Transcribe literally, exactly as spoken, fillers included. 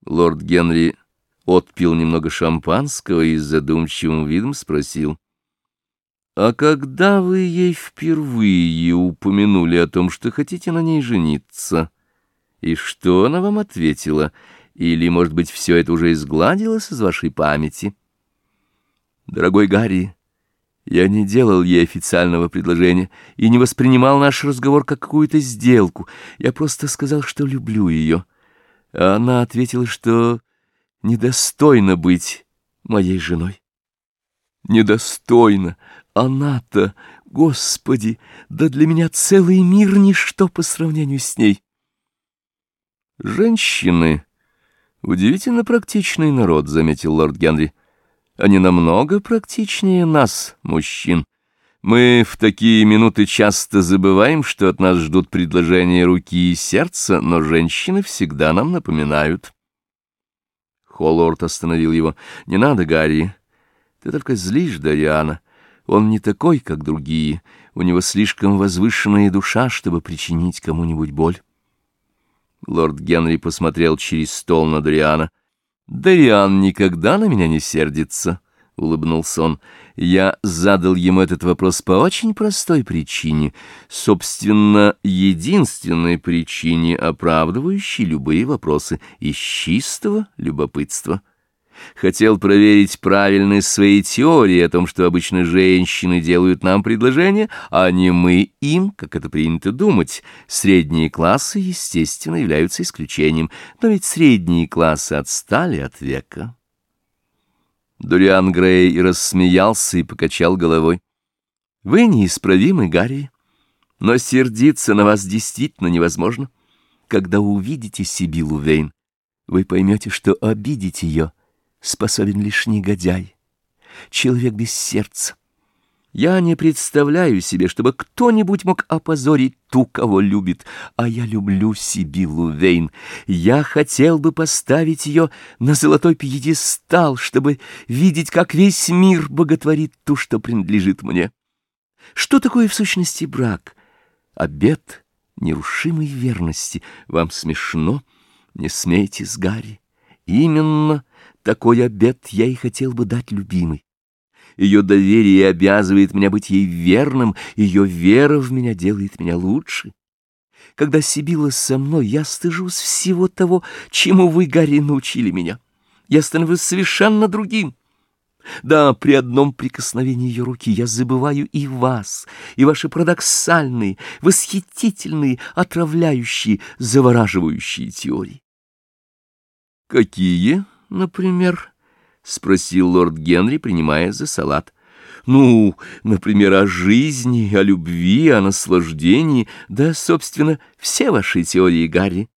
Лорд Генри отпил немного шампанского и с задумчивым видом спросил: «А когда вы ей впервые упомянули о том, что хотите на ней жениться, и что она вам ответила? Или, может быть, все это уже изгладилось из вашей памяти?» «Дорогой Гарри, я не делал ей официального предложения и не воспринимал наш разговор как какую-то сделку. Я просто сказал, что люблю ее. А она ответила, что недостойна быть моей женой». «Недостойна! Она-то, Господи, да для меня целый мир ничто по сравнению с ней!» «Женщины — удивительно практичный народ», — заметил лорд Генри. «Они намного практичнее нас, мужчин. Мы в такие минуты часто забываем, что от нас ждут предложения руки и сердца, но женщины всегда нам напоминают». Холлорд остановил его. «Не надо, Гарри. Ты только злишь Дориана. Он не такой, как другие. У него слишком возвышенная душа, чтобы причинить кому-нибудь боль». Лорд Генри посмотрел через стол на Дориана. «Дориан никогда на меня не сердится», — улыбнулся он. «Я задал ему этот вопрос по очень простой причине, собственно, единственной причине, оправдывающей любые вопросы, из чистого любопытства. Хотел проверить правильность своей теории о том, что обычно женщины делают нам предложения, а не мы им, как это принято думать. Средние классы, естественно, являются исключением, но ведь средние классы отстали от века». Дориан Грей рассмеялся и покачал головой. «Вы неисправимы, Гарри, но сердиться на вас действительно невозможно. Когда увидите Сибиллу Вейн, вы поймете, что обидеть ее способен лишь негодяй, человек без сердца. Я не представляю себе, чтобы кто-нибудь мог опозорить ту, кого любит, а я люблю Сибиллу Вейн. Я хотел бы поставить ее на золотой пьедестал, чтобы видеть, как весь мир боготворит ту, что принадлежит мне. Что такое в сущности брак? Обет нерушимой верности. Вам смешно? Не смейтесь, Гарри. Именно такой обет я и хотел бы дать любимой. Ее доверие обязывает меня быть ей верным, ее вера в меня делает меня лучше. Когда Сибилла со мной, я стыжусь всего того, чему вы, Гарри, научили меня. Я становлюсь совершенно другим. Да, при одном прикосновении ее руки я забываю и вас, и ваши парадоксальные, восхитительные, отравляющие, завораживающие теории». «Какие, например?» — спросил лорд Генри, принимая за салат. «Ну, например, о жизни, о любви, о наслаждении, да, собственно, все ваши теории, Гарри.